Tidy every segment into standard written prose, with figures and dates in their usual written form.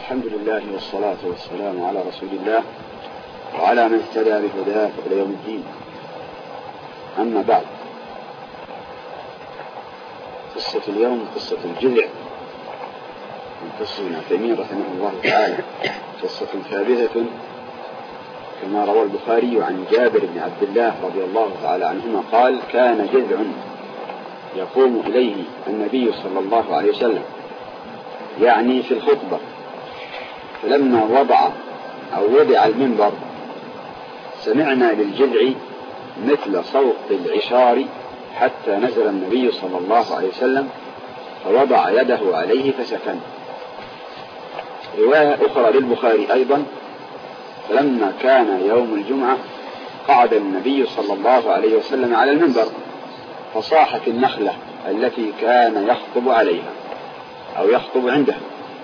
الحمد لله والصلاة والسلام على رسول الله وعلى من اهتدى بهداه إلى يوم الدين. أما بعد، قصة اليوم قصة الجذع من قصة ابن تيمية رحمه الله تعالى، قصة ثابتة كما روى البخاري عن جابر بن عبد الله رضي الله تعالى عنهما قال: كان جذع يقوم إليه النبي صلى الله عليه وسلم، يعني في الخطبة، فلما وضع المنبر سمعنا للجذع مثل صوت العشار حتى نزل النبي صلى الله عليه وسلم فوضع يده عليه فسكن. رواية أخرى للبخاري أيضا: فلما كان يوم الجمعة قعد النبي صلى الله عليه وسلم على المنبر فصاحت النخلة التي كان يخطب عليها أو يخطب عندها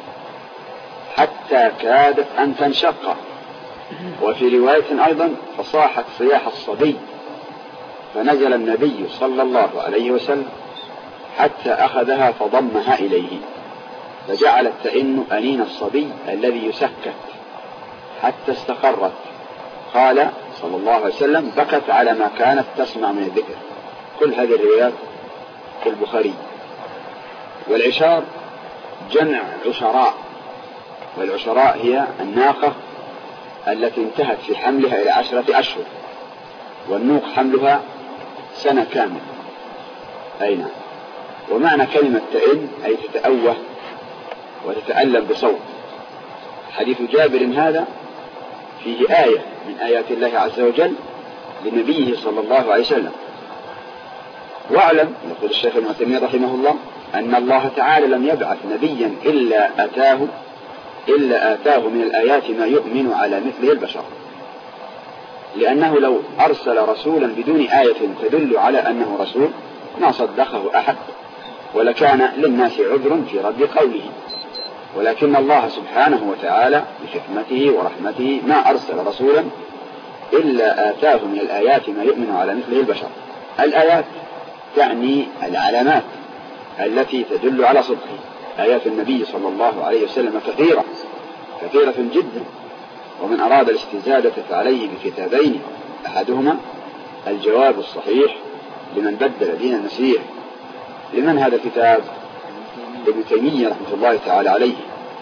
حتى كادت أن تنشق. وفي رواية أيضا: فصاحت صياح الصبي، فنزل النبي صلى الله عليه وسلم حتى أخذها فضمها إليه، فجعلت تئن أنين الصبي الذي يسكت حتى استقرت. قال صلى الله عليه وسلم: بكت على ما كانت تسمع من الذكر. كل هذه الروايات في البخاري. والعشار جمع عشراء، والعشراء هي الناقة التي انتهت في حملها إلى 10 أشهر، والنوق حملها سنة كاملة. أين ومعنى كلمة تئن أي تتأوه وتتألم بصوت. حديث جابر هذا فيه آية من آيات الله عز وجل لنبيه صلى الله عليه وسلم. واعلم، يقول الشيخ ابن تيمية رحمه الله، أن الله تعالى لم يبعث نبيا إلا آتاه من الآيات ما يؤمن على مثله البشر، لأنه لو أرسل رسولا بدون آية تدل على أنه رسول ما صدقه أحد، ولكان للناس عذر في رد قوله. ولكن الله سبحانه وتعالى بحكمته ورحمته ما أرسل رسولا إلا آتاه من الآيات ما يؤمن على مثله البشر. الآيات تعني العلامات التي تدل على صدقه. آيات النبي صلى الله عليه وسلم كثيرة جدا، ومن أراد الاستزادة فعليه بكتابين: أحدهما الجواب الصحيح لمن بدل دين المسيح. لمن هذا الكتاب؟ ابن تيمية رحمة الله تعالى عليه.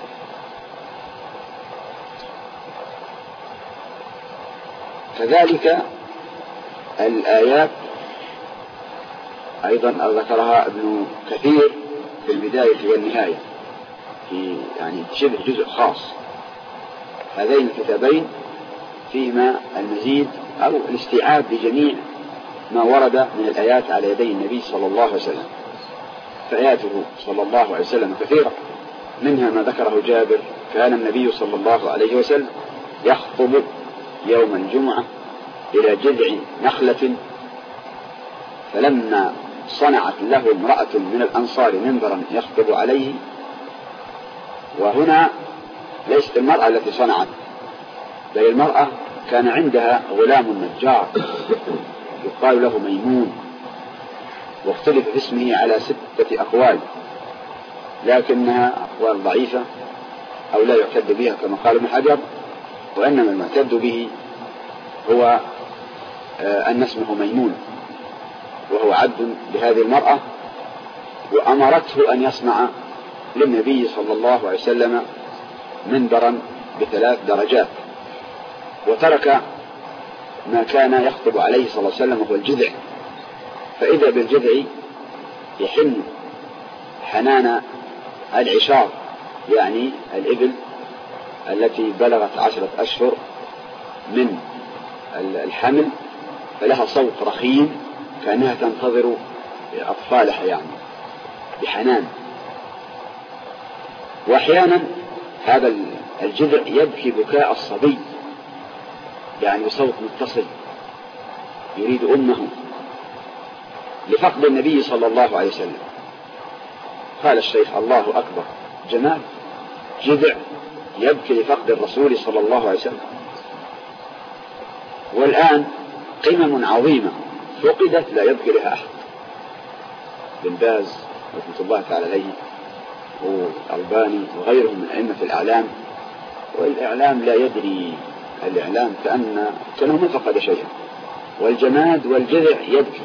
كذلك الآيات أيضا ذكرها ابن كثير في البداية والنهاية، في يعني شبه جزء خاص. هذين الكتابين فيهما المزيد أو الاستيعاب لجميع ما ورد من الآيات على يدي النبي صلى الله عليه وسلم. فآياته صلى الله عليه وسلم كثيرة، منها ما ذكره جابر: كان النبي صلى الله عليه وسلم يخطب يوم الجمعة إلى جذع نخلة، فلما صنعت له امرأة من الأنصار منبرا يخطب عليه. وهنا ليست المرأة التي صنعت، بل المرأة كان عندها غلام نجار يقال له ميمون، واختلف في اسمه على 6 أقوال، لكنها أقوال ضعيفة أو لا يعتد بها كما قال ابن حجر. وإنما المعتد به هو أن اسمه ميمون، وهو عبد لهذه المرأة، وأمرته أن يصنع للنبي صلى الله عليه وسلم منبرا ب3 درجات، وترك ما كان يخطب عليه صلى الله عليه وسلم وهو الجذع. فإذا بالجذع يحن حنان العشار، يعني الإبل التي بلغت 10 أشهر من الحمل، فلها صوت رخيم كأنها تنتظر أطفالها يعني بحنان. وأحيانا هذا الجذع يبكي بكاء الصبي، يعني بصوت متصل يريد أمه لفقد النبي صلى الله عليه وسلم. قال الشيخ: الله أكبر، جمال جذع يبكي لفقد الرسول صلى الله عليه وسلم. والآن قمم عظيمة فقدت لا يبكي لها أحد. بن باز رحمة الله تعالى عليه والألباني وغيرهم من أئمة الأعلام والإعلام لا يدري، الإعلام كأنه ما فقد شيئا، والجماد والجذع يبكي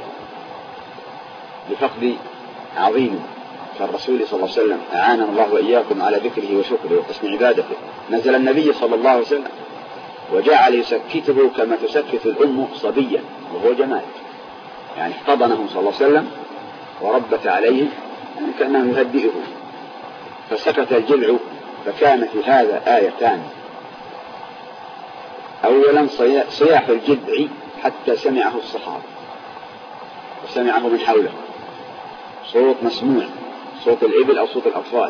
لفقد عظيم كالرسول صلى الله عليه وسلم. أعاننا الله وإياكم على ذكره وشكره وحسن عبادته. نزل النبي صلى الله عليه وسلم وجعل يسكته كما تسكت الأم صبيا وهو جماد، يعني احتضنه صلى الله عليه وسلم وربت عليه يعني كأنه يهدئه، فسكت الجذع. فكان في هذا آيتان: أولا صياح الجذع حتى سمعه الصحابة وسمعه من حوله، صوت مسموع، صوت الإبل أو صوت الأطفال،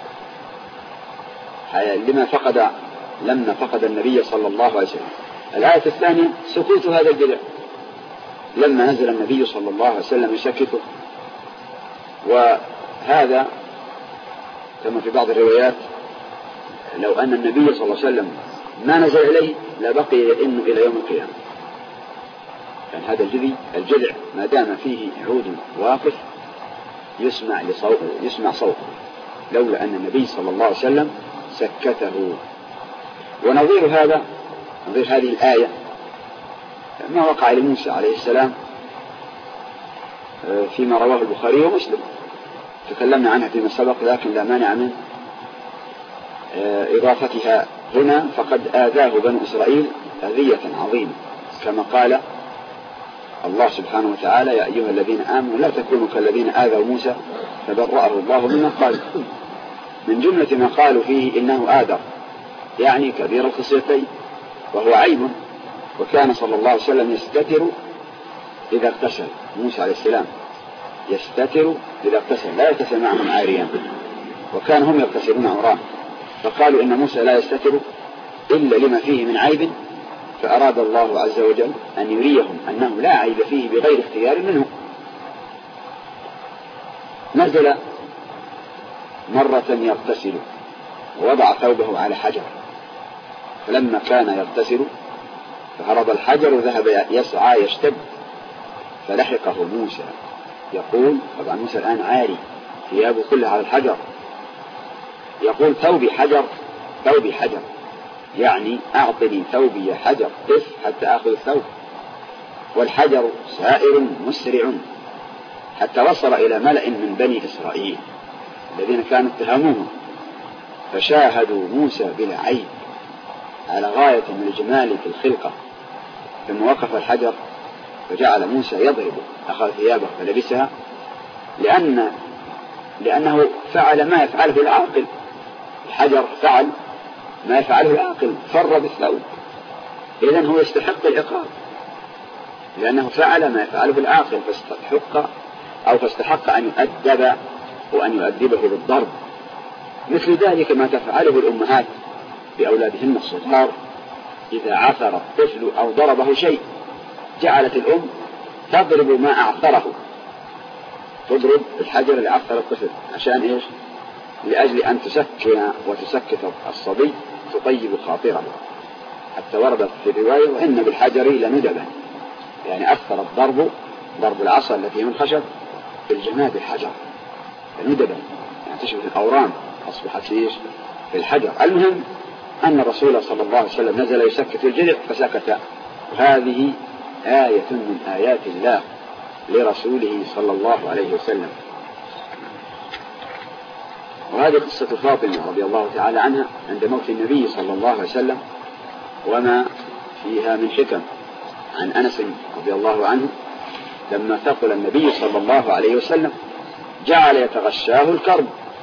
لما فقد النبي صلى الله عليه وسلم. الآية الثانية سكوت هذا الجذع لما نزل النبي صلى الله عليه وسلم يسكته. وهذا كما في بعض الروايات لو أن النبي صلى الله عليه وسلم ما نزل إليه لبقي يئن إلى يوم القيامة. يعني هذا الجذع ما دام فيه عود واقف يسمع صوته لولا أن النبي صلى الله عليه وسلم سكته. ونظير هذه الآية ما وقع لموسى عليه السلام فيما رواه البخاري ومسلم، تكلمنا عنها فيما سبق، لكن لا مانع من إضافتها هنا. فقد آذاه بنو إسرائيل أذية عظيمة كما قال الله سبحانه وتعالى: يا أيها الذين آمنوا لا تكونوا كالذين آذوا موسى فبرأه الله مما قال. من جملة ما قالوا فيه إنه آذر، يعني كبير الخصيتين، وهو عيب. وكان صلى الله عليه وسلم يستتر إذا اغتسل، موسى عليه السلام يستتر إذا اغتسل، لا يغتسل معهم عاريا، وكان هم يغتسلون عراه. فقالوا إن موسى لا يستتر إلا لما فيه من عيب، فأراد الله عز وجل أن يريهم أنه لا عيب فيه بغير اختيار منه. نزل مرة يغتسل ووضع ثوبه على حجر، فلما كان يغتسل فهرب الحجر وذهب يسعى يشتد، فلحقه موسى يقول، طبعا موسى الآن عاري ثيابه كلها على الحجر، يقول: ثوبي حجر، ثوبي حجر، يعني أعطني ثوبي يا حجر، قف حتى آخذ الثوب. والحجر سائر مسرع حتى وصل إلى ملأ من بني إسرائيل الذين كانوا اتهموه، فشاهدوا موسى بلا عيب على غاية من الجمال في الخلقة. ثم وقف الحجر فجعل موسى يضربه، أخذ ثيابه فلبسها، لأنه فعل ما يفعله العاقل. الحجر فعل ما يفعله العاقل، فر بالثوب، إذن هو يستحق العقاب لأنه فعل ما يفعله العاقل، فاستحق أن يؤدب وأن يؤدبه بالضرب. مثل ذلك ما تفعله الأمهات بأولادهن الصغار، إذا عثر الطفل أو ضربه شيء جعلت الأم تضرب ما أعثره، تضرب الحجر اللي أعثر الطفل عشان إيش؟ لأجل أن تسكن وتسكت الصبي، تطيب خاطره. حتى وردت في الرواية: وإن بالحجر لندبا، يعني أثر ضرب العصا التي من خشب في الجماد الحجر ندبا، يعني تشبه الأورام أصبحت في الحجر. المهم أن الرسول صلى الله عليه وسلم نزل يسكت الجذع فسكت. وهذه آية من آيات الله لرسوله صلى الله عليه وسلم. وهذه قصة فاطمة رضي الله تعالى عنها عند موت النبي صلى الله عليه وسلم، وما فيها من حكم. عن أنس رضي الله عنه لما ثقل النبي صلى الله عليه وسلم جعل يتغشاه الكرب،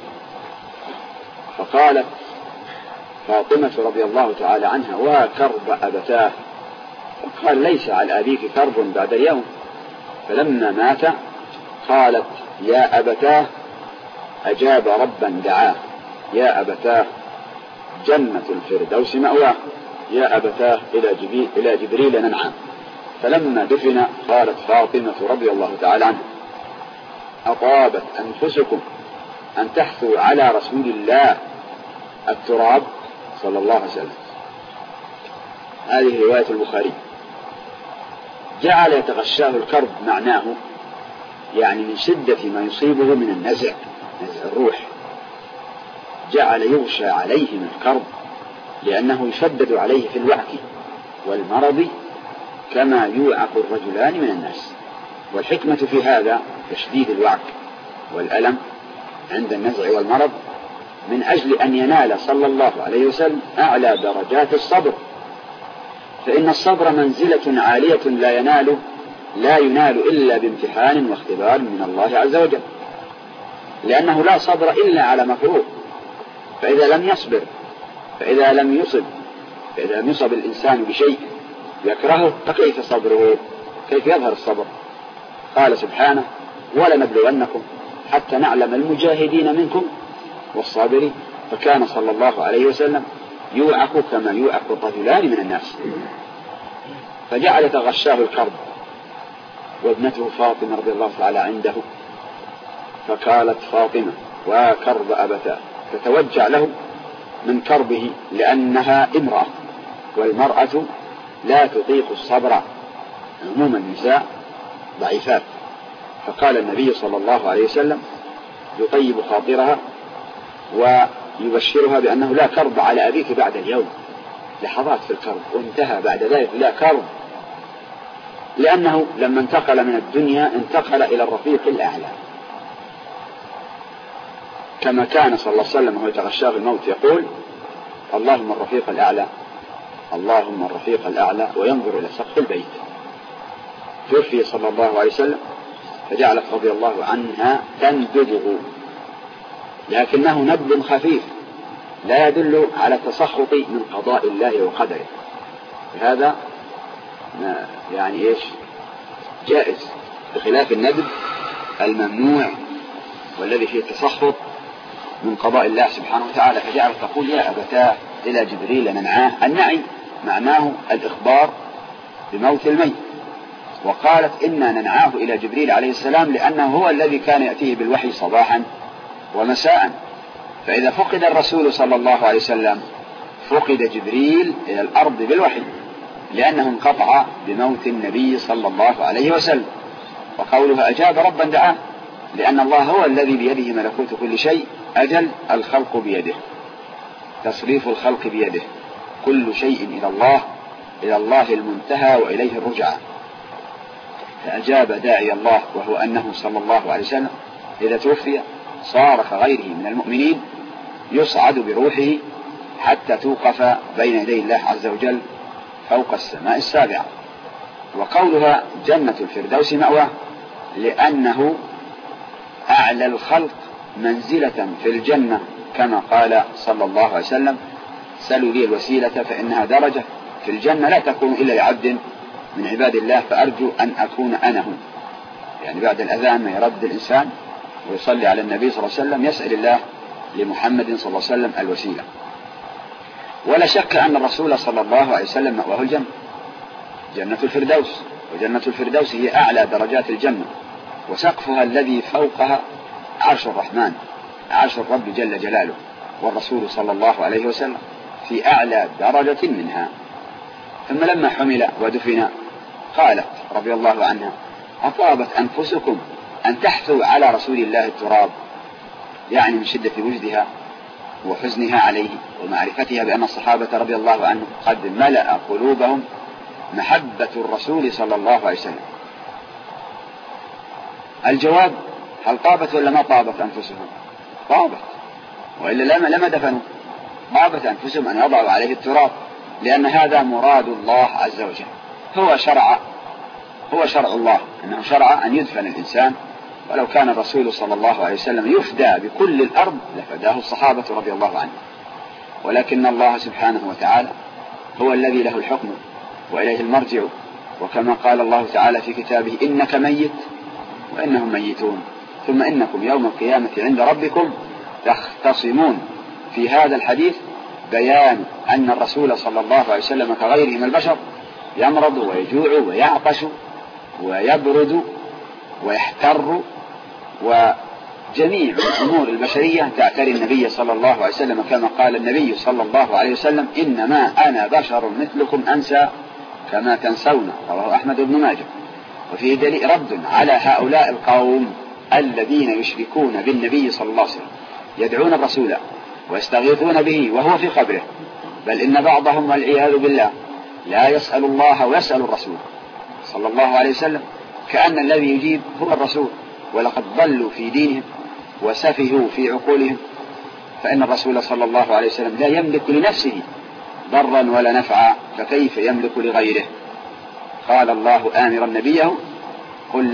فقالت فاطمة رضي الله تعالى عنها: وكرب أبتاه. فقال: ليس على أبيك كرب بعد اليوم. فلما مات قالت: يا أبتاه، أجاب ربا دعاه، يا أبتاه جنة الفردوس مأواه، يا أبتاه إلى جبريل ننعى. فلما دفن قالت فاطمة رضي الله تعالى عنها: أطابت أنفسكم أن تحثوا على رسول الله التراب صلى الله عليه وسلم. هذه رواية البخاري. جعل يتغشاه الكرب معناه يعني من شدة ما يصيبه من النزع، نزع الروح، جعل يغشى عليه من الكرب لأنه يشدد عليه في الوعك والمرض كما يوعك الرجلان من الناس. والحكمة في هذا تشديد الوعك والألم عند النزع والمرض من أجل أن ينال صلى الله عليه وسلم أعلى درجات الصبر، فإن الصبر منزلة عالية لا ينال إلا بامتحان واختبار من الله عز وجل، لأنه لا صبر إلا على مكروه. فإذا لم يصب الإنسان بشيء يكرهه فكيف صبره؟ كيف يظهر الصبر؟ قال سبحانه: ولنبلونكم حتى نعلم المجاهدين منكم والصابرين. فكان صلى الله عليه وسلم يوعك كما يوعك الرجلان من الناس، فجعل تغشاه الكرب، وابنته فاطمة رضي الله تعالى عنده، فقالت فاطمة: وكرب أبتاه، فتوجع له من كربه لأنها امرأة، والمرأة لا تطيق الصبر، عموما النساء ضعيفات. فقال النبي صلى الله عليه وسلم يطيب خاطرها ويبشرها بأنه لا كرب على أبيك بعد اليوم، لحظات في الكرب وانتهى بعد ذلك، لا كرب، لأنه لما انتقل من الدنيا انتقل إلى الرفيق الأعلى، كما كان صلى الله عليه وسلم وهو يتغشاه الموت يقول: اللهم الرفيق الأعلى، اللهم الرفيق الأعلى، وينظر إلى سقف البيت. توفي صلى الله عليه وسلم، فجعلت رضي الله عنها تندبه، لكنه ندب خفيف لا يدل على التسخط من قضاء الله وقدره، هذا يعني جائز، بخلاف الندب الممنوع والذي فيه التسخط من قضاء الله سبحانه وتعالى. فجعلت تقول: يا أبتاه إلى جبريل ننعاه. النعي معناه الإخبار بموت الميت، وقالت: إنا ننعاه إلى جبريل عليه السلام لأنه هو الذي كان يأتيه بالوحي صباحا ومساء، فإذا فقد الرسول صلى الله عليه وسلم فقد جبريل إلى الأرض بالوحي، لأنه انقطع بموت النبي صلى الله عليه وسلم. وقولها أجاب ربا دعاه، لأن الله هو الذي بيده ملكوت كل شيء، أجل الخلق بيده، تصريف الخلق بيده، كل شيء إلى الله المنتهى وإليه الرجعة. فأجاب داعي الله، وهو أنه صلى الله عليه وسلم إذا توفي صار كغيره من المؤمنين يصعد بروحه حتى توقف بين يدي الله عز وجل فوق السماء السابعة. وقولها جنة الفردوس مأواه، لأنه أعلى الخلق منزلة في الجنة، كما قال صلى الله عليه وسلم: سلوا لي الوسيلة فإنها درجة في الجنة لا تكون إلا لعبد من عباد الله، فأرجو أن أكون أنا هو. يعني بعد الأذان ما يرد الإنسان ويصلي على النبي صلى الله عليه وسلم يسأل الله لمحمد صلى الله عليه وسلم الوسيلة. ولا شك أن الرسول صلى الله عليه وسلم مأواه الجنة، جنة الفردوس، وجنة الفردوس هي أعلى درجات الجنة، وسقفها الذي فوقها عرش الرحمن، عرش الرب جل جلاله، والرسول صلى الله عليه وسلم في أعلى درجة منها. ثم لما حمل ودفن قالت رضي الله عنها: أطابت أنفسكم أن تحثوا على رسول الله التراب، يعني من شدة وجدها وحزنها عليه ومعرفتها بأن الصحابة رضي الله عنهم قد ملأ قلوبهم محبة الرسول صلى الله عليه وسلم. الجواب: هل طابت ولا ما طابت أنفسهم؟ طابت، وإلا لما دفنوا. طابت أنفسهم أن يضعوا عليه التراب، لأن هذا مراد الله عز وجل، هو شرع الله، أنه شرع أن يدفن الإنسان. ولو كان الرسول صلى الله عليه وسلم يفدى بكل الأرض لفداه الصحابة رضي الله عنهم، ولكن الله سبحانه وتعالى هو الذي له الحكم وإليه المرجع. وكما قال الله تعالى في كتابه: إنك ميت وإنهم ميتون ثم إنكم يوم القيامة عند ربكم تختصمون. في هذا الحديث بيان أن الرسول صلى الله عليه وسلم كغيره من البشر يمرض ويجوع ويعطش ويبرد ويحتر، وجميع الأمور البشرية تعتري النبي صلى الله عليه وسلم، كما قال النبي صلى الله عليه وسلم: إنما أنا بشر مثلكم أنسى كما تنسون، رواه أحمد بن ماجه. وفيه دليل رد على هؤلاء القوم الذين يشركون بالنبي صلى الله عليه وسلم، يدعون الرسول ويستغيثون به وهو في قبره، بل إن بعضهم والعياذ بالله لا يسأل الله ويسأل الرسول صلى الله عليه وسلم، كأن الذي يجيب هو الرسول، ولقد ضلوا في دينهم وسفهوا في عقولهم. فإن الرسول صلى الله عليه وسلم لا يملك لنفسه ضرا ولا نفعا، فكيف يملك لغيره؟ قال الله آمرا نبيه: قل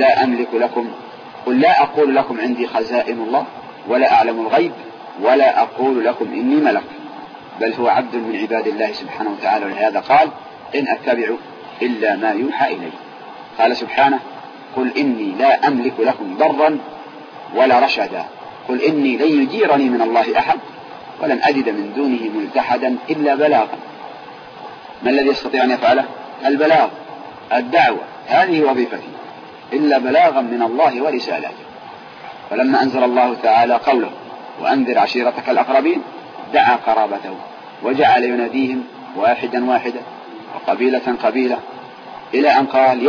لا أقول لكم عندي خزائن الله ولا أعلم الغيب ولا أقول لكم إني ملك، بل هو عبد من عباد الله سبحانه وتعالى. ولهذا قال: إن أتبع إلا ما يوحى إلي. قال سبحانه: قل إني لا أملك لكم ضرا ولا رشدا، قل إني لن يجيرني من الله أحد ولن أجد من دونه ملتحدا إلا بلاغا. ما الذي يستطيع أن يفعله؟ البلاغ، الدعوة، هذه وظيفتي، إلا بلاغا من الله ورسالاته. ولما أنزل الله تعالى قوله: وأنذر عشيرتك الأقربين، دعا قرابته وجعل يناديهم واحدا واحدا وقبيلة قبيلة، إلى أن قال: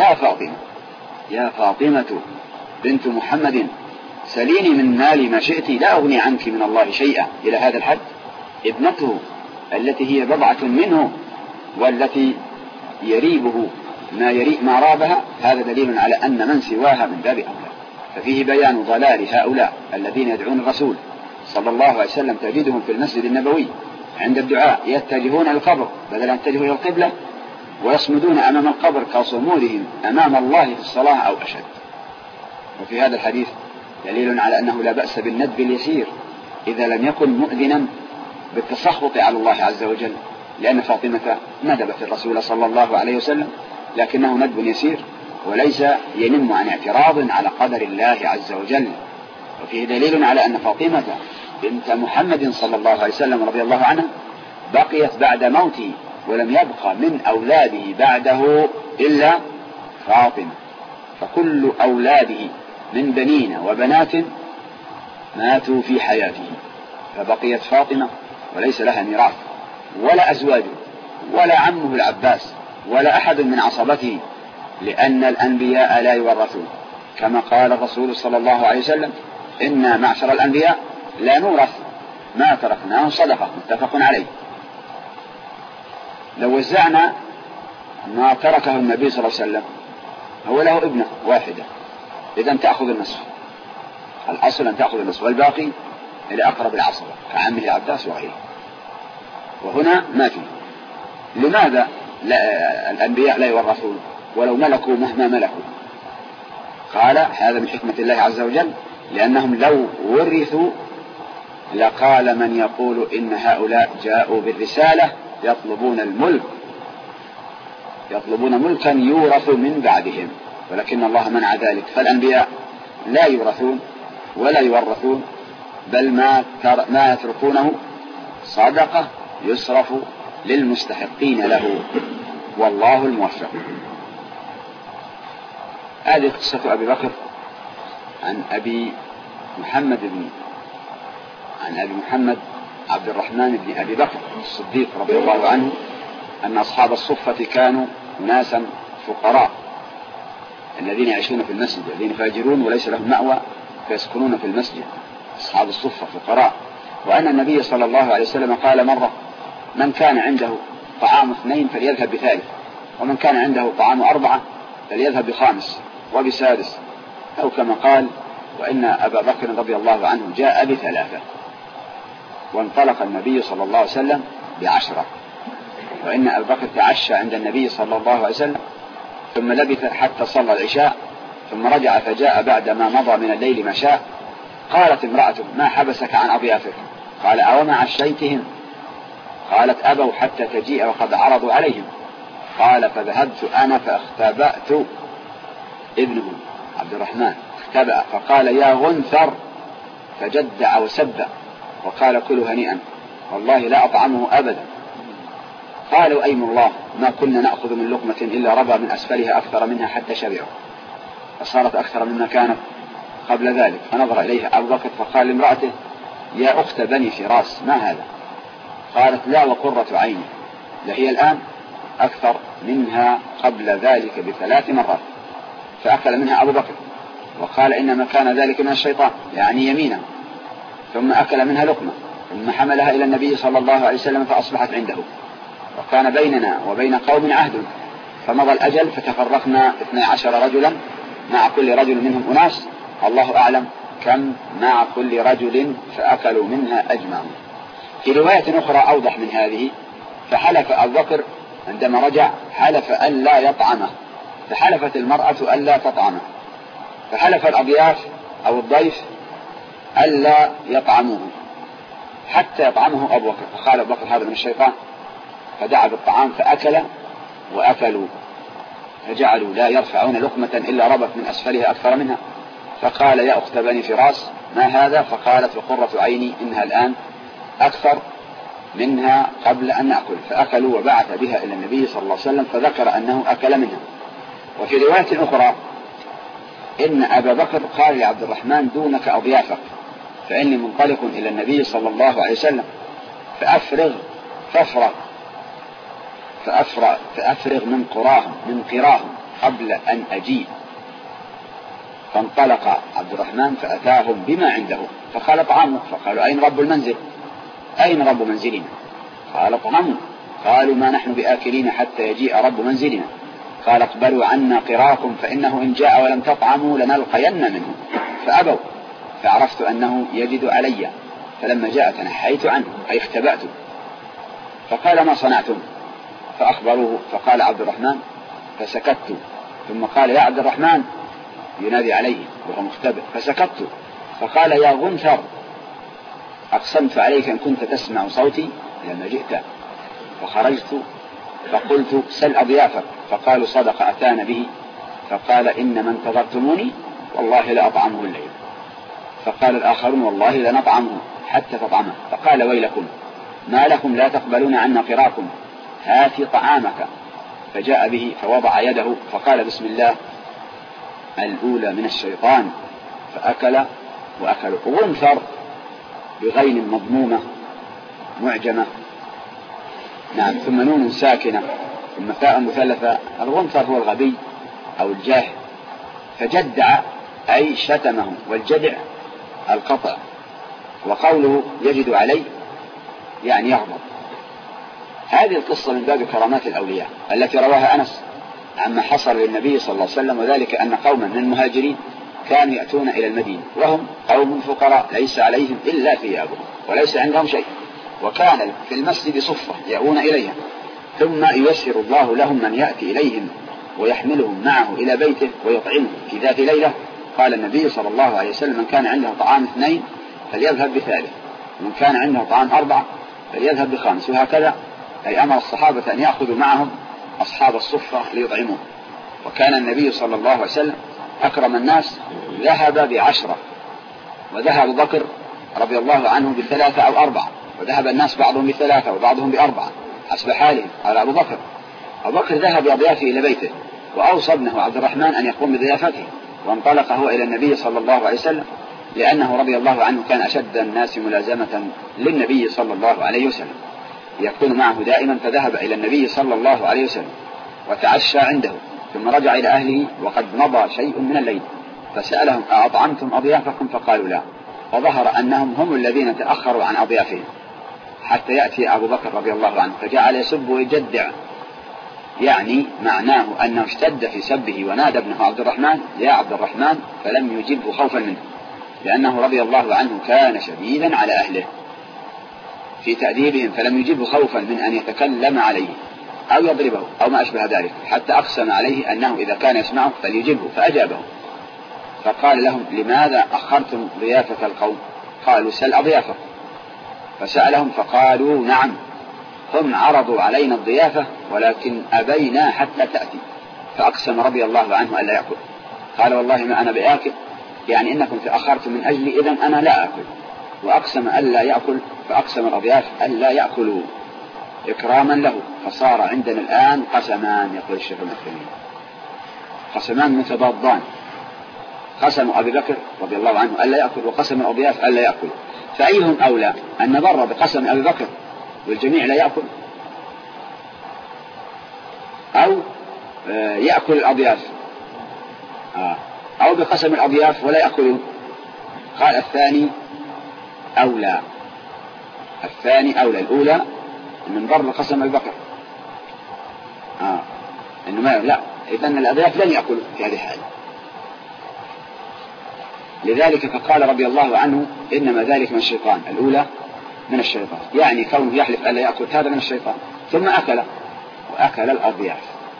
يا فاطمة بنت محمد سليني من مالي ما شئت لا أغني عنك من الله شيئا، إلى هذا الحد. ابنته التي هي بضعة منه والتي يريبه ما رابها، هذا دليل على أن من سواها من باب أولى. ففيه بيان ضلال هؤلاء الذين يدعون الرسول صلى الله عليه وسلم. تجدهم في المسجد النبوي عند الدعاء يتجهون القبر بدل أن يتجهوا إلى القبلة، ويصمدون أمام القبر كصمودهم أمام الله في الصلاة أو أشد. وفي هذا الحديث دليل على أنه لا بأس بالندب اليسير إذا لم يكن مؤذنا بالتسخط على الله عز وجل، لأن فاطمة ندبت الرسول صلى الله عليه وسلم، لكنه ندب يسير وليس ينم عن اعتراض على قدر الله عز وجل. وفيه دليل على أن فاطمة بنت محمد صلى الله عليه وسلم رضي الله عنها بقيت بعد موته، ولم يبقى من أولاده بعده إلا فاطمة، فكل أولاده من بنين وبنات ماتوا في حياته، فبقيت فاطمة وليس لها ميراث ولا أزواجه ولا عمه العباس ولا أحد من عصبته، لأن الأنبياء لا يورثون، كما قال الرسول صلى الله عليه وسلم: إنا معشر الأنبياء لا نورث ما تركناه صدقة، متفق عليه. لو وزعنا ما تركه النبي صلى الله عليه وسلم، هو له ابنة واحدة، إذن تأخذ النصف، الأصل أن تأخذ النصف، والباقي إلى أقرب العصبة كعمه العباس وغيره. وهنا ما فيه. لماذا الأنبياء لا يورثون ولو ملكوا مهما ملكوا؟ قال: هذا من حكمة الله عز وجل، لأنهم لو ورثوا لقال من يقول إن هؤلاء جاءوا بالرسالة يطلبون ملكا يورث من بعدهم، ولكن الله منع ذلك. فالأنبياء لا يورثون ولا يورثون، بل ما يتركونه صدقة يصرف للمستحقين له، والله الموفق. هذه قصة أبي بكر عن أبي محمد عبد الرحمن بن أبي بكر الصديق رضي الله عنه، أن أصحاب الصفة كانوا ناسا فقراء الذين يعيشون في المسجد، الذين فاجرون وليس لهم مأوى فيسكنون في المسجد. أصحاب الصفة فقراء. وأن النبي صلى الله عليه وسلم قال مرة: من كان عنده طعام 2 فليذهب ب3، ومن كان عنده طعام 4 فليذهب ب5 وب6، أو كما قال: وإن أبا بكر رضي الله عنه جاء ب3، وانطلق النبي صلى الله عليه وسلم ب10. وإن أبا بكر تعشى عند النبي صلى الله عليه وسلم، ثم لبث حتى صلى العشاء، ثم رجع فجاء بعد ما مضى من الليل ما شاء. قالت امرأته: ما حبسك عن أضيافك؟ قال: أوما عشيتهم؟ قالت: أبوا حتى تجيء وقد عرضوا عليهم. قال: فذهبت أنا فاختبأت ابنه عبد الرحمن، اختبأ فقال: يا غنثر، فجدع وسب وقال: كلوا هنيئا والله لا أطعمه أبدا. قالوا: أيم الله، ما كنا نأخذ من لقمة إلا ربى من أسفلها أكثر منها حتى شبعوا، فصارت أكثر مما كانت قبل ذلك. فنظر إليها أبو بكر فقال لامرأته: يا أخت بني فراس، ما هذا؟ قالت: لا وقرة عيني، لهي الآن أكثر منها قبل ذلك ب3 مرات. فأكل منها أبو بكر وقال: إنما كان ذلك من الشيطان، يعني يمينا. ثم أكل منها لقمة، ثم حملها إلى النبي صلى الله عليه وسلم فأصبحت عنده، وكان بيننا وبين قوم عهد، فمضى الأجل فتفرقنا 12 رجلا، مع كل رجل منهم أناس، الله أعلم كم مع كل رجل، فأكلوا منها أجمعون. في رواية أخرى أوضح من هذه، فحلف أبو بكر عندما رجع حلف ألا يطعمه، فحلفت المرأة ألا تطعمه، فحلف الأضياف أو الضيف ألا يطعموه حتى يطعمه أبو بكر، فقال أبو بكر هذا من الشيطان، فدعا بالطعام فأكل وأكلوا، فجعلوا لا يرفعون لقمة إلا ربت من أسفلها أكثر منها، فقال يا أخت بني فراس ما هذا؟ فقالت وقرة عيني إنها الآن أكثر منها قبل أن نأكل، فأكلوا وبعث بها إلى النبي صلى الله عليه وسلم فذكر أنه أكل منها. وفي رواية أخرى إن أبا بكر قال لعبد الرحمن دونك أضيافك، فإني منطلق إلى النبي صلى الله عليه وسلم فأفرغ من قراهم قبل أن أجيء. فانطلق عبد الرحمن فأتاهم بما عنده، فقال طعامه، فقالوا أين رب المنزل؟ أين رب منزلنا؟ قال طعامه. قالوا ما نحن بآكلين حتى يجيء رب منزلنا. قال اقبلوا عنا قراكم فإنه إن جاء ولم تطعموا لنلقين منه، فأبوا، فعرفت أنه يجد علي، فلما جاء تنحيت عنه أي اختبأت، فقال ما صنعتم؟ فأخبروه، فقال عبد الرحمن فسكت، ثم قال يا عبد الرحمن ينادي عليه وهو مختبئ، فسكت، فقال يا غنثر أقسمت عليك إن كنت تسمع صوتي لما جئت، فخرجت فقلت سل أضيافك، فقالوا صدق أتانا به، فقال إنما انتظرتموني والله لأطعمه الليل، فقال الآخرون والله لنطعمه حتى تطعمه، فقال ويلكم ما لكم لا تقبلون عنا قراكم، هاتي طعامك، فجاء به فوضع يده فقال بسم الله الأولى من الشيطان، فأكل وأكل. غنثر بغين مضمومة معجمة، نعم، ثم نون ساكنة ثم فاء مثلثة. الغنثر هو الغبي أو الجاهل، فجدع أي شتمه، والجدع القطع، وقوله يجد عليه يعني يغضب. هذه القصة من باب كرامات الأولياء التي رواها أنس عما حصل للنبي صلى الله عليه وسلم، وذلك أن قوما من المهاجرين كانوا يأتون إلى المدينة وهم قوم فقراء ليس عليهم إلا ثيابهم وليس عندهم شيء، وكان في المسجد صفة يأوون إليها، ثم ييسر الله لهم من يأتي إليهم ويحملهم معه إلى بيته ويطعمهم في ذات ليلة. قال النبي صلى الله عليه وسلم من كان عنده طعام 2 فليذهب ب3، ومن كان عنده طعام 4 فليذهب ب5، وهكذا أي أمر الصحابة أن يأخذوا معهم أصحاب الصفة ليطعموه. وكان النبي صلى الله عليه وسلم أكرم الناس، ذهب ب10، وذهب أبو بكر رضي الله عنه ب3 أو 4، وذهب الناس بعضهم ب3 وبعضهم ب4 حسب حالهم. قال أبو بكر ذهب بأضيافه إلى بيته، وأوصى ابنه عبد الرحمن أن يقوم بضيافته، وانطلق هو إلى النبي صلى الله عليه وسلم، لأنه رضي الله عنه كان أشد الناس ملازمة للنبي صلى الله عليه وسلم، يكون معه دائما، فذهب إلى النبي صلى الله عليه وسلم وتعشى عنده، ثم رجع إلى أهله وقد مضى شيء من الليل، فسألهم أأطعمتم أضيافكم؟ فقالوا لا، وظهر أنهم هم الذين تأخروا عن أضيافهم حتى يأتي أبو بكر رضي الله عنه، فجعل يسب ويجدع، يعني معناه أنه اشتد في سبه، ونادى ابنه عبد الرحمن يا عبد الرحمن، فلم يجبه خوفا منه، لأنه رضي الله عنه كان شديدا على أهله في تأديبهم، فلم يجبه خوفا من أن يتكلم عليه أو يضربه أو ما أشبه ذلك، حتى أقسم عليه أنه إذا كان يسمعه فليجبه، فأجابه. فقال لهم لماذا أخرتم ضيافة القوم؟ قالوا سل أضيافه، فسألهم فقالوا نعم، هم عرضوا علينا الضيافة ولكن أبينا حتى تأتي، فأقسم رضي الله عنه ألا يأكل. قال والله ما أنا بآكل، يعني إنكم تأخرتم من أجلي، إذن أنا لا أكل، وأقسم ألا يأكل، فأقسم الأضياف ألا يأكلوا إكراما له. فصار عندنا الآن قسمان، يقول الشيخ المكرمي، قسمان متضادان، قسم أبي بكر رضي الله عنه ألا يأكل، وقسم الأضياف ألا يأكل، فأيهم أولى أن نضر بقسم أبي بكر والجميع لا يأكل، أو يأكل الأضياف، أو بقسم الأضياف ولا يأكلون؟ قال الثاني أولى، الأولى أن نضر بقسم أبي بكر إنه ما لا، إذن الأضياف لن يأكلوا في هذه الحالة. لذلك فقال رضي الله عنه إنما ذلك من الشيطان، الأولى من الشيطان، يعني كونه يحلف ألا يأكل هذا من الشيطان، ثم أكل وأكل الأضياف.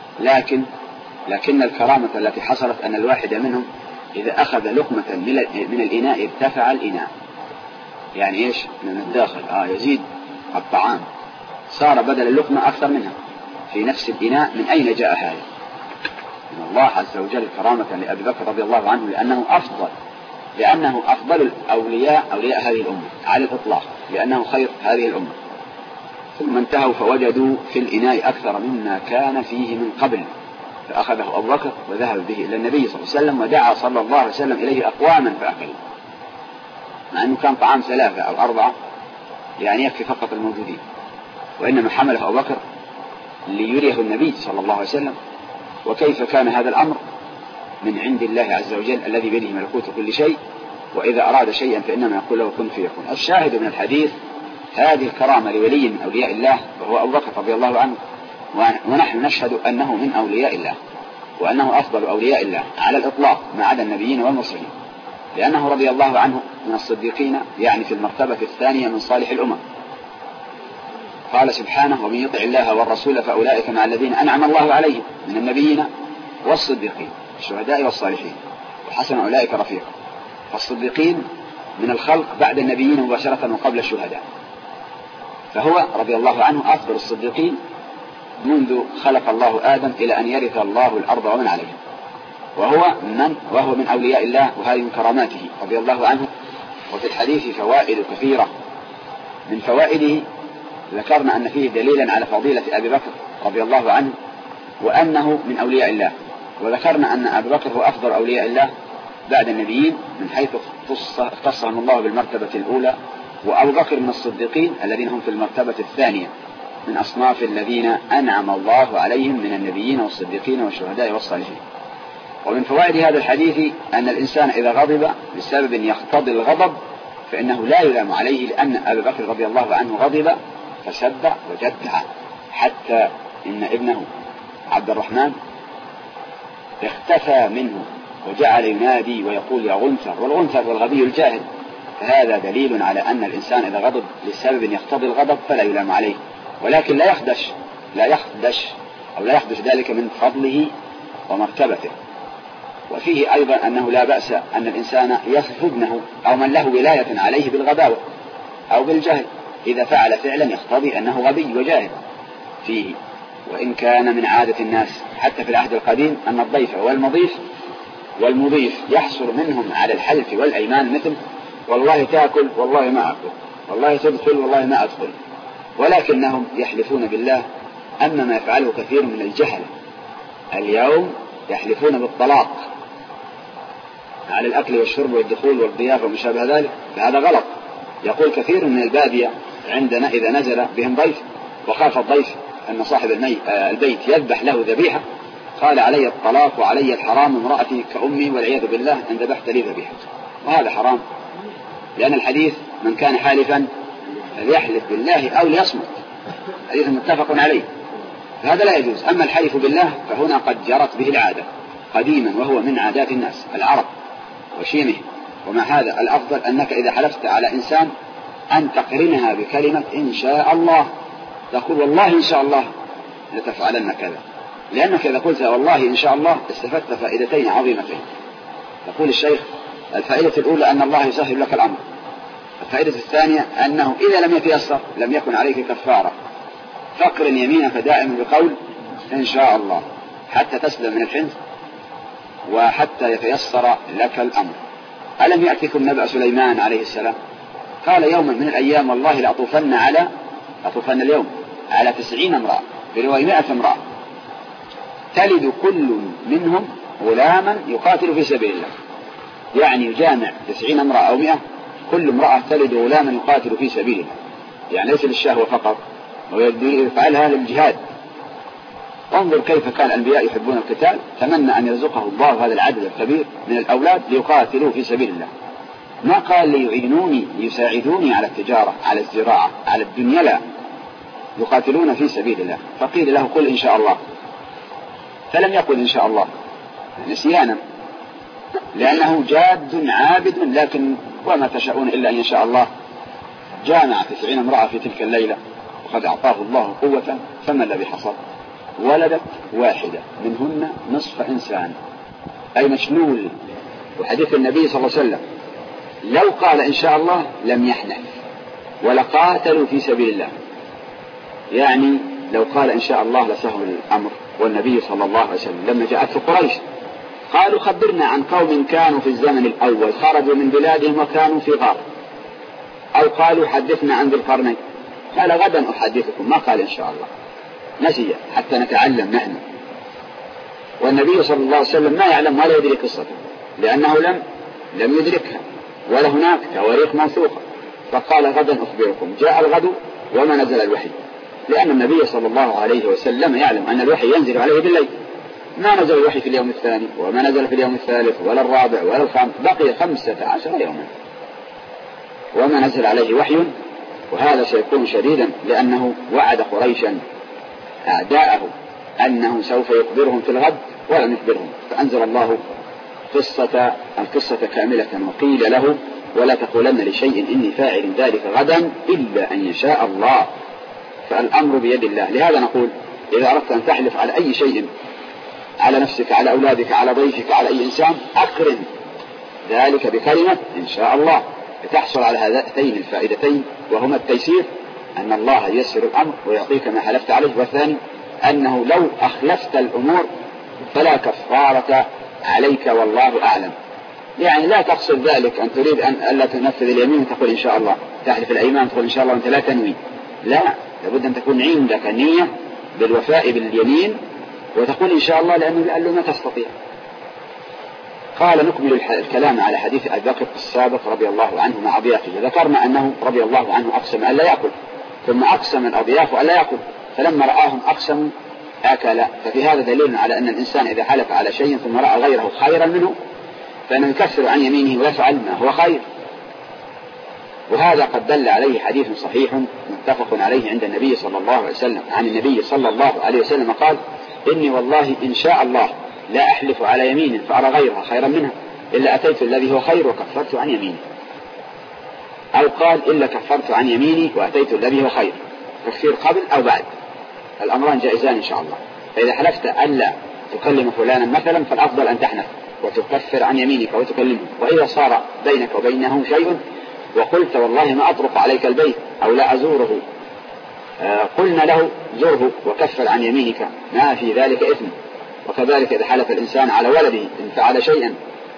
لكن الكرامة التي حصلت أن الواحد منهم إذا أخذ لقمة من الإناء ارتفع الإناء، يعني إيش من الداخل يزيد الطعام، صار بدل اللقمة أكثر منها في نفس الإناء. من أين جاء هذا؟ من الله عز وجل كرامة لأبي بكر رضي الله عنه، لأنه أفضل أولياء هذه الأمة على الإطلاق، لأنه خير هذه الأمة. ثم انتهوا فوجدوا في الإناء أكثر مما كان فيه من قبل، فأخذه أبو بكر وذهب به إلى النبي صلى الله عليه وسلم، ودعا صلى الله عليه وسلم إليه أقواما فأكلوا، مع أنه كان طعام 3 أو 4 يعني يكفي فقط الموجودين، وإنما حمله أبو بكر ليريه النبي صلى الله عليه وسلم. وكيف كان هذا الأمر؟ من عند الله عز وجل الذي بيده ملكوت كل شيء، وإذا أراد شيئا فإنما يقول له كن فيكون. الشاهد من الحديث هذه الكرامة لولي من أولياء الله وهو أبو بكر رضي الله عنه، ونحن نشهد أنه من أولياء الله، وأنه أفضل أولياء الله على الإطلاق ما عدا النبيين والمرسلين، لأنه رضي الله عنه من الصديقين، يعني في المرتبة الثانية من صالح الأمم. قال سبحانه ومن يطع الله والرسول فأولئك مع الذين أنعم الله عليهم من النبيين والصديقين الشهداء والصالحين وحسن أولئك رفيقا. فالصديقين من الخلق بعد النبيين مباشرة وقبل الشهداء، فهو رضي الله عنه أفضل الصديقين منذ خلق الله آدم إلى أن يرث الله الأرض ومن عليها، وهو من أولياء الله، وهذه من كراماته رضي الله عنه. وفي الحديث فوائد كثيرة، من فوائده ذكرنا أن فيه دليلا على فضيلة أبي بكر رضي الله عنه وأنه من أولياء الله، وذكرنا أن أبي بكر هو أفضل أولياء الله بعد النبيين من حيث اختصهم الله بالمرتبة الأولى، وأبو بكر من الصديقين الذين هم في المرتبة الثانية من أصناف الذين أنعم الله عليهم من النبيين والصديقين والشهداء والصالحين. ومن فوائد هذا الحديث أن الإنسان إذا غضب بسبب يقتضي الغضب فإنه لا يلام عليه، لأن أبي بكر رضي الله عنه غضب فسب وجدع، حتى إن ابنه عبد الرحمن اختفى منه وجعل ينادي ويقول يا غنثر، والغنثر والغبي الجاهل. فهذا دليل على أن الإنسان إذا غضب لسبب يقتضي الغضب فلا يلام عليه، ولكن لا يخدش ذلك من فضله ومرتبته. وفيه أيضا أنه لا بأس أن الإنسان يصف ابنه أو من له ولاية عليه بالغباوة أو بالجهل إذا فعل فعلا يقتضي أنه غبي وجاهل فيه. وإن كان من عادة الناس حتى في العهد القديم أن الضيف والمضيف يحصل منهم على الحلف والأيمان، مثل والله تأكل والله ما أكل، والله تدخل والله ما أدخل، ولكنهم يحلفون بالله. أما ما يفعله كثير من الجهل اليوم يحلفون بالطلاق على الأكل والشرب والدخول والضيافة وما شابه ذلك، فهذا غلط. يقول كثير من البادية عندنا إذا نزل بهم ضيف وخاف الضيف أن صاحب البيت يذبح له ذبيحة قال علي الطلاق وعلي الحرام، امرأتي كأمي والعياذ بالله إن ذبحت لي ذبيحة، وهذا حرام، لأن الحديث من كان حالفا فليحلف بالله أو ليصمت، حديث متفق عليه، فهذا لا يجوز. أما الحلف بالله فهنا قد جرت به العادة قديما، وهو من عادات الناس العرب وشيمه. ومع هذا الأفضل أنك إذا حلفت على إنسان أن تقرنها بكلمة إن شاء الله، تقول والله إن شاء الله لتفعلن كذا، لأنك إذا قلت والله إن شاء الله استفدت فائدتين عظيمتين. يقول الشيخ الفائدة الأولى أن الله يسهل لك الأمر، الفائدة الثانية أنه إذا لم يتيسر لم يكن عليك كفارة، فاقرن يمينك دائما بقول إن شاء الله حتى تسلم من الحنث وحتى يتيسر لك الأمر. ألم يأتكم نبأ سليمان عليه السلام؟ قال يوما من الأيام والله لأطوفن اليوم على 90 امرأة، برواية 100 امرأة، تلد كل منهم غلاما يقاتل في سبيل الله، يعني يجامع 90 امرأة أو 100، كل امرأة تلد غلاما يقاتل في سبيل الله، يعني ليس للشهوة فقط، ويفعلها للجهاد. انظر كيف كان الأنبياء يحبون القتال، تمنى أن يرزقه الله هذا العدد الكبير من الأولاد ليقاتلوا في سبيل الله، ما قال ليعينوني ليساعدوني على التجارة على الزراعة على الدنيا، لا، يقاتلون في سبيل الله. فقيل له قل إن شاء الله، فلم يقل إن شاء الله نسيانا، لأنه جاد عابد، لكن وما تشاءون إلا أن يشاء الله. جامع 90 امرأة في تلك الليلة وقد أعطاه الله قوة، فما الذي حصل؟ ولدت واحدة منهن نصف إنسان، أي مشلول. وحديث النبي صلى الله عليه وسلم لو قال إن شاء الله لم يحنث ولقاتلوا في سبيل الله، يعني لو قال إن شاء الله لسهل الأمر. والنبي صلى الله عليه وسلم لما جاءته قريش قالوا خبرنا عن قوم كانوا في الزمن الأول خرجوا من بلادهم وكانوا في غار، أو قالوا حدثنا عن ذي القرنين، قال غدا أحدثكم، ما قال إن شاء الله، نسي حتى نتعلم نحن. والنبي صلى الله عليه وسلم ما يعلم ولا يدري قصته، لأنه لم يدركها، ولا هناك تواريخ موثوقة، فقال غدا أخبركم. جاء الغد وما نزل الوحي، لأن النبي صلى الله عليه وسلم يعلم أن الوحي ينزل عليه بالليل. ما نزل الوحي في اليوم الثاني، وما نزل في اليوم الثالث ولا الرابع ولا الخامس، بقي 15 يوما وما نزل عليه وحي. وهذا سيكون شديدا، لأنه وعد قريشا أعداءه أنه سوف يخبرهم في الغد ولم يخبرهم، فأنزل الله القصة كاملة، وقيل له ولا تقولن لشيء إني فاعل ذلك غدا إلا أن يشاء الله. فالأمر بيد الله. لهذا نقول إذا أردت أن تحلف على أي شيء، على نفسك، على أولادك، على ضيفك، على أي إنسان، أقرن ذلك بكلمة إن شاء الله، لتحصل على هاتين الفائدتين، وهما التيسير، أن الله ييسر الأمر ويعطيك ما حلفت عليه، والثاني أنه لو أخلفت الأمور فلا كفارة عليك والله أعلم. يعني لا تقصد ذلك أن تريد ألا تنفذ اليمين تقول إن شاء الله، تحلف الأيمان تقول إن شاء الله وأنت لا تنوي، لا، لابد أن تكون عندك نية بالوفاء باليمين وتقول إن شاء الله، لأنه ما تستطيع. قال نكمل الكلام على حديث أبي بكر السابق رضي الله عنه مع أضيافه. ذكرنا أنه رضي الله عنه أقسم أن لا يأكل، ثم أقسم الأضياف أن لا يأكل، فلما رآهم أقسموا أكل. ففي هذا دليل على أن الإنسان إذا حلف على شيء ثم رأى غيره خيرا منه فإنه يكفر عن يمينه ويفعل ما هو خير. وهذا قد دل عليه حديث صحيح متفق عليه عند النبي صلى الله عليه وسلم، عن النبي صلى الله عليه وسلم قال إني والله إن شاء الله لا أحلف على يمين فأرى غيرها خيرا منها إلا أتيت الذي هو خير وكفرت عن يميني، أو قال إلا كفرت عن يميني وأتيت الذي هو خير، تكفير قبل أو بعد، الأمران جائزان إن شاء الله. فإذا حلفت ألا تكلم فلانا مثلا فالأفضل أن تحنث وتكفر عن يمينك وتكلمه. وإذا صار بينك وبينه شيء وقلت والله ما أطرق عليك البيت أو لا أزوره، قلنا له زره وكفر عن يمينك، ما في ذلك إثم. وكذلك إذا حلف الإنسان على ولده إن فعل شيئا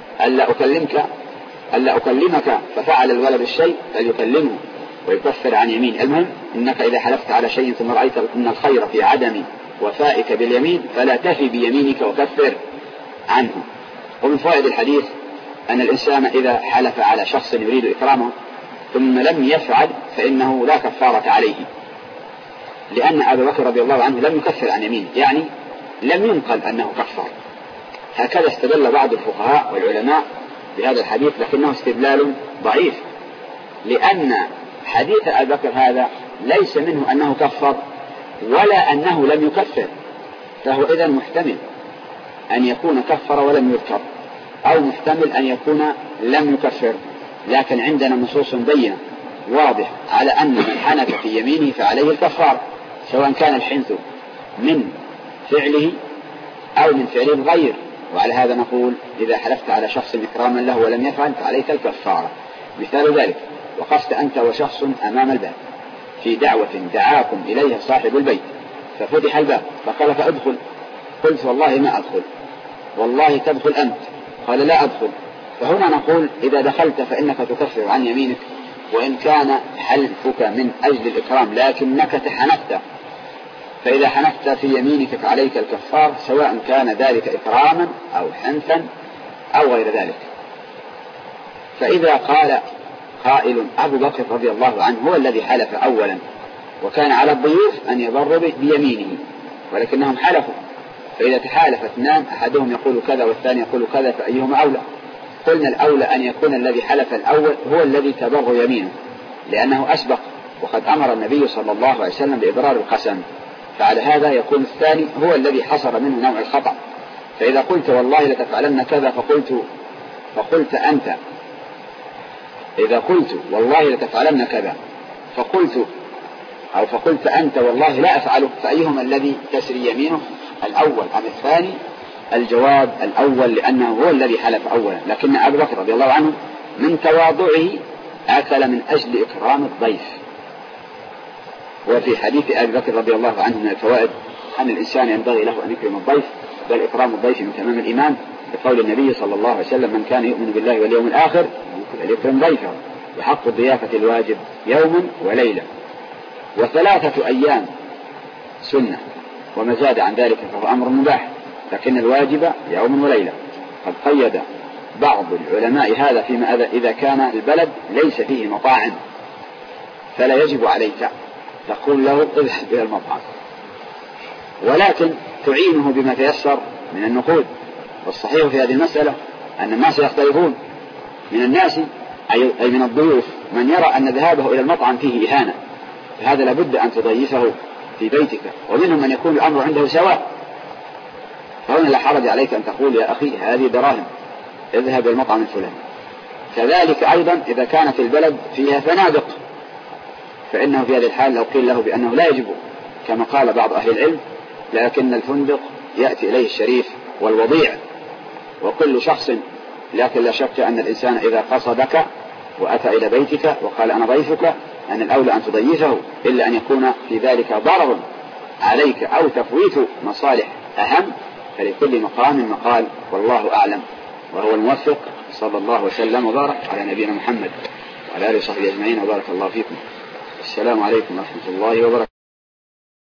ألا أكلمك ففعل الولد الشيء فليكلمه ويكفر عن يمين. المهم إنك إذا حلفت على شيء ثم رأيت أن الخير في عدم وفائك باليمين فلا تفي بيمينك وكفر عنه. ومن فوائد الحديث أن الإنسان إذا حلف على شخص يريد إكرامه ثم لم يفعل فإنه لا كفارة عليه، لأن أبي بكر رضي الله عنه لم يكفر عن يمينه، يعني لم ينقل أنه كفر. هكذا استدل بعض الفقهاء والعلماء بهذا الحديث، لكنه استدلال ضعيف، لأن حديث أبي بكر هذا ليس منه أنه كفر ولا أنه لم يكفر، فهو إذن محتمل أن يكون كفر ولم يذكر، أو محتمل أن يكون لم يكفر. لكن عندنا نصوص بينة واضح على أن من حنث في يمينه فعليه الكفار، سواء كان الحنث من فعله أو من فعل الغير. وعلى هذا نقول إذا حلفت على شخص إكراما له ولم يفعل فعليك الكفارة. مثال ذلك: وقفت أنت وشخص أمام الباب في دعوة دعاكم إليها صاحب البيت، ففتح الباب فقال فأدخل، قلت والله ما أدخل، والله تدخل أنت، قال لا أدخل، فهنا نقول إذا دخلت فإنك تكفر عن يمينك، وإن كان حلفك من أجل الإكرام لكنك تحنثت، فإذا حنثت في يمينك فعليك الكفار، سواء كان ذلك إكراما أو حنثا أو غير ذلك. فإذا قال قائل أبو بكر رضي الله عنه هو الذي حلف أولا، وكان على الضيوف أن يضر بيمينه، ولكنهم حلفوا، فإذا تحالف اثنان أحدهم يقول كذا والثاني يقول كذا فأيهما أولى؟ قلنا الأولى أن يكون الذي حلف الأول هو الذي تبر يمينه، لأنه أسبق، وقد أمر النبي صلى الله عليه وسلم بإبرار القسم، فعلى هذا يكون الثاني هو الذي حصل منه نوع الخطأ. فإذا قلت والله لتفعلن كذا فقلت أنت، إذا قلت والله لتفعلن كذا فقلت أنت والله لا أفعله، فأيهما الذي تسري يمينه، الأول أم الثاني؟ الجواب الأول، لأنه هو الذي حلف أولا. لكن أبو بكر رضي الله عنه من تواضعه أكل من أجل إكرام الضيف. وفي حديث أبي بكر رضي الله عنه من الفوائد أن الإنسان ينبغي له أن يكرم الضيف، بل إكرام الضيف من تمام الإيمان، بقول النبي صلى الله عليه وسلم: من كان يؤمن بالله واليوم الآخر فليكرم ضيفه، وحق الضيافة الواجب يوم وليلة، و3 أيام سنة، وما زاد عن ذلك فهو أمر مباح، لكن الواجب يوم وليلة. قد قيد بعض العلماء هذا فيما إذا كان البلد ليس فيه مطاعم، فلا يجب عليك تقول له اذهب إلى المطعم، ولكن تعينه بما تيسر من النقود. والصحيح في هذه المسألة أن الناس يختلفون، من الناس أي من الضيوف من يرى أن ذهابه إلى المطعم فيه إهانة، فهذا لابد أن تضيفه في بيتك، ومنهم من يكون الأمر عنده سواء، فهنا لا حرج عليك أن تقول يا أخي هذه دراهم اذهب إلى المطعم الفلاني. كذلك أيضا إذا كانت البلد فيها فنادق، فإنه في هذه الحال لو قيل له بأنه لا يجب كما قال بعض أهل العلم، لكن الفندق يأتي إليه الشريف والوضيع وكل شخص، لكن لا شك أن الإنسان إذا قصدك وأتى إلى بيتك وقال أنا ضيفك أن الأولى أن تضيفه، إلا أن يكون في ذلك ضرر عليك أو تفويت مصالح أهم، فلكل مقام مقال، والله أعلم وهو الموفق. صلى الله وسلم وبارك على نبينا محمد وعلى آله وصحبه أجمعين، وبارك الله فيكم. السلام عليكم ورحمة الله وبركاته.